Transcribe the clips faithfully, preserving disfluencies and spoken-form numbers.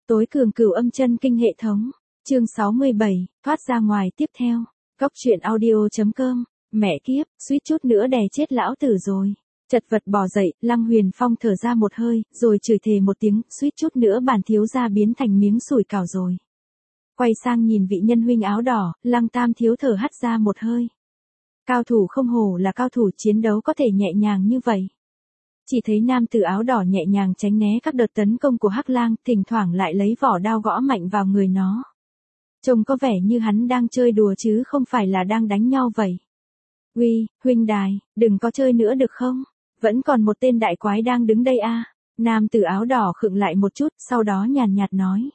Tối cường cửu âm chân kinh hệ thống. Chương sáu mươi bảy, thoát ra ngoài tiếp theo. Góc truyện audio chấm com. Mẹ kiếp, suýt chút nữa đè chết lão tử rồi. Chật vật bò dậy, Lăng Huyền Phong thở ra một hơi, rồi chửi thề một tiếng, suýt chút nữa bản thiếu gia biến thành miếng sủi cảo rồi. Quay sang nhìn vị nhân huynh áo đỏ, Lăng Tam thiếu thở hắt ra một hơi. Cao thủ không hổ là cao thủ, chiến đấu có thể nhẹ nhàng như vậy. Chỉ thấy nam tử áo đỏ nhẹ nhàng tránh né các đợt tấn công của Hắc Lang, thỉnh thoảng lại lấy vỏ đao gõ mạnh vào người nó. Trông có vẻ như hắn đang chơi đùa chứ không phải là đang đánh nhau vậy. Uy, huynh đài, đừng có chơi nữa được không? Vẫn còn một tên đại quái đang đứng đây à? Nam tử áo đỏ khựng lại một chút, sau đó nhàn nhạt nói.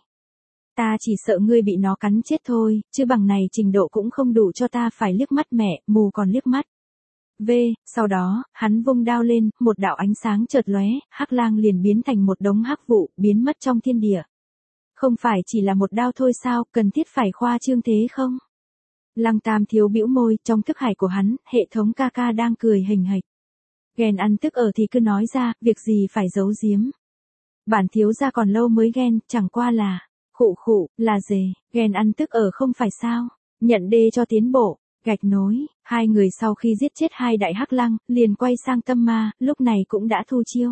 Ta chỉ sợ ngươi bị nó cắn chết thôi, chứ bằng này trình độ cũng không đủ cho ta phải liếc mắt mẹ, mù còn liếc mắt. V, sau đó, hắn vung đao lên, một đạo ánh sáng chợt lóe, Hắc Lang liền biến thành một đống hắc vụ, biến mất trong thiên địa. Không phải chỉ là một đao thôi sao, cần thiết phải khoa trương thế không? Lăng Tam thiếu bĩu môi, trong thức hải của hắn, hệ thống ca ca đang cười hình hạch. Ghen ăn tức ở thì cứ nói ra, việc gì phải giấu giếm. Bản thiếu gia còn lâu mới ghen, chẳng qua là, khụ khụ, là dề, ghen ăn tức ở không phải sao, nhận đê cho tiến bộ. Gạch nối, hai người sau khi giết chết hai đại Hắc Lăng, liền quay sang Tâm Ma, lúc này cũng đã thu chiêu.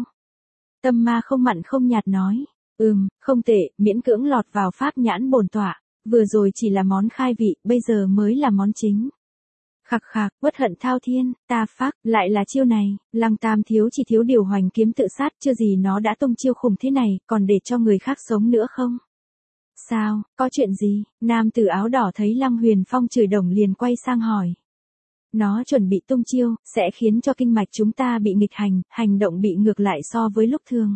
Tâm Ma không mặn không nhạt nói, ừm, không tệ, miễn cưỡng lọt vào pháp nhãn bổn tọa, vừa rồi chỉ là món khai vị, bây giờ mới là món chính. Khạc khạc, uất hận thao thiên, ta phác, lại là chiêu này, Lăng Tam thiếu chỉ thiếu điều hoành kiếm tự sát, chưa gì nó đã tung chiêu khủng thế này, còn để cho người khác sống nữa không? Sao, có chuyện gì? Nam tử áo đỏ thấy Lăng Huyền Phong chửi đồng liền quay sang hỏi. Nó chuẩn bị tung chiêu, sẽ khiến cho kinh mạch chúng ta bị nghịch hành, hành động bị ngược lại so với lúc thường.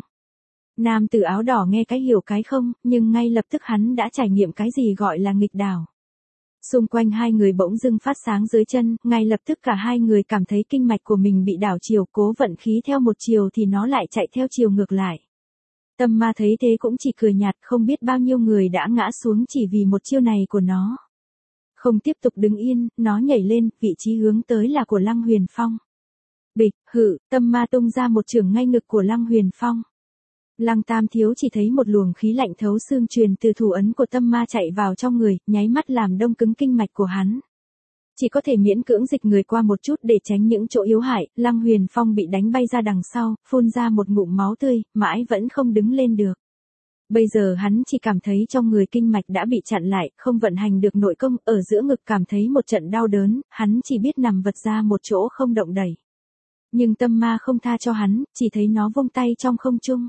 Nam tử áo đỏ nghe cái hiểu cái không, nhưng ngay lập tức hắn đã trải nghiệm cái gì gọi là nghịch đảo. Xung quanh hai người bỗng dưng phát sáng dưới chân, ngay lập tức cả hai người cảm thấy kinh mạch của mình bị đảo chiều, cố vận khí theo một chiều thì nó lại chạy theo chiều ngược lại. Tâm Ma thấy thế cũng chỉ cười nhạt, không biết bao nhiêu người đã ngã xuống chỉ vì một chiêu này của nó. Không tiếp tục đứng yên, nó nhảy lên, vị trí hướng tới là của Lăng Huyền Phong. Bịch, hự, Tâm Ma tung ra một chưởng ngay ngực của Lăng Huyền Phong. Lăng Tam thiếu chỉ thấy một luồng khí lạnh thấu xương truyền từ thủ ấn của Tâm Ma chạy vào trong người, nháy mắt làm đông cứng kinh mạch của hắn. Chỉ có thể miễn cưỡng dịch người qua một chút để tránh những chỗ yếu hại, Lăng Huyền Phong bị đánh bay ra đằng sau, phun ra một ngụm máu tươi, mãi vẫn không đứng lên được. Bây giờ hắn chỉ cảm thấy trong người kinh mạch đã bị chặn lại, không vận hành được nội công, ở giữa ngực cảm thấy một trận đau đớn, hắn chỉ biết nằm vật ra một chỗ không động đẩy. Nhưng Tâm Ma không tha cho hắn, chỉ thấy nó vung tay trong không trung.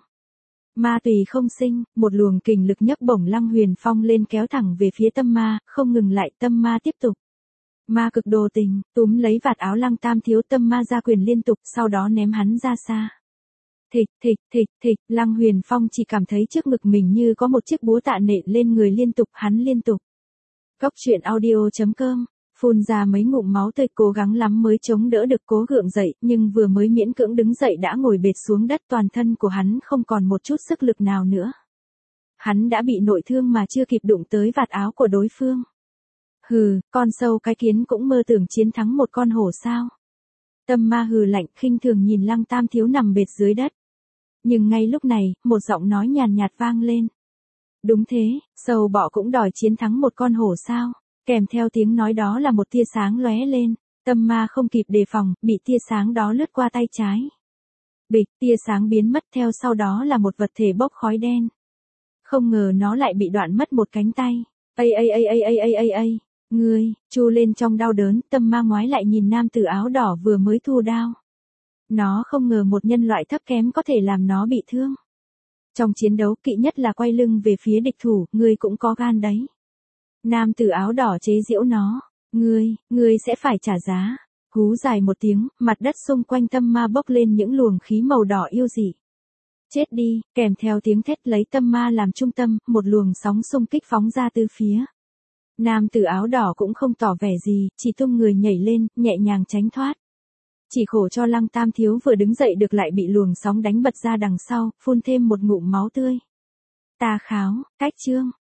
Ma tùy không sinh, một luồng kình lực nhấc bổng Lăng Huyền Phong lên kéo thẳng về phía Tâm Ma, không ngừng lại, Tâm Ma tiếp tục. Ma cực đồ tình, túm lấy vạt áo Lăng Tam thiếu, Tâm Ma ra quyền liên tục, sau đó ném hắn ra xa. Thịch, thịch, thịch, thịch, Lăng Huyền Phong chỉ cảm thấy trước ngực mình như có một chiếc búa tạ nện lên người liên tục, hắn liên tục. Góc truyện audio chấm com, phun ra mấy ngụm máu tươi, cố gắng lắm mới chống đỡ được, cố gượng dậy, nhưng vừa mới miễn cưỡng đứng dậy đã ngồi bệt xuống đất, toàn thân của hắn không còn một chút sức lực nào nữa. Hắn đã bị nội thương mà chưa kịp đụng tới vạt áo của đối phương. Hừ, con sâu cái kiến cũng mơ tưởng chiến thắng một con hổ sao? Tâm Ma hừ lạnh, khinh thường nhìn Lăng Tam thiếu nằm bệt dưới đất. Nhưng ngay lúc này, một giọng nói nhàn nhạt vang lên. Đúng thế, sâu bọ cũng đòi chiến thắng một con hổ sao? Kèm theo tiếng nói đó là một tia sáng lóe lên, Tâm Ma không kịp đề phòng, bị tia sáng đó lướt qua tay trái. Bịch, tia sáng biến mất, theo sau đó là một vật thể bốc khói đen. Không ngờ nó lại bị đoạn mất một cánh tay. Ây ây ây ây ây ây ây ây. Ngươi, chu lên trong đau đớn, Tâm Ma ngoái lại nhìn nam tử áo đỏ vừa mới thu đao. Nó không ngờ một nhân loại thấp kém có thể làm nó bị thương. Trong chiến đấu kỵ nhất là quay lưng về phía địch thủ, ngươi cũng có gan đấy. Nam tử áo đỏ chế giễu nó, ngươi, ngươi sẽ phải trả giá. Hú dài một tiếng, mặt đất xung quanh Tâm Ma bốc lên những luồng khí màu đỏ yêu dị. Chết đi, kèm theo tiếng thét lấy Tâm Ma làm trung tâm, một luồng sóng xung kích phóng ra từ phía. Nam tử áo đỏ cũng không tỏ vẻ gì, chỉ tung người nhảy lên, nhẹ nhàng tránh thoát. Chỉ khổ cho Lăng Tam thiếu vừa đứng dậy được lại bị luồng sóng đánh bật ra đằng sau, phun thêm một ngụm máu tươi. Tà kháo, cách chương,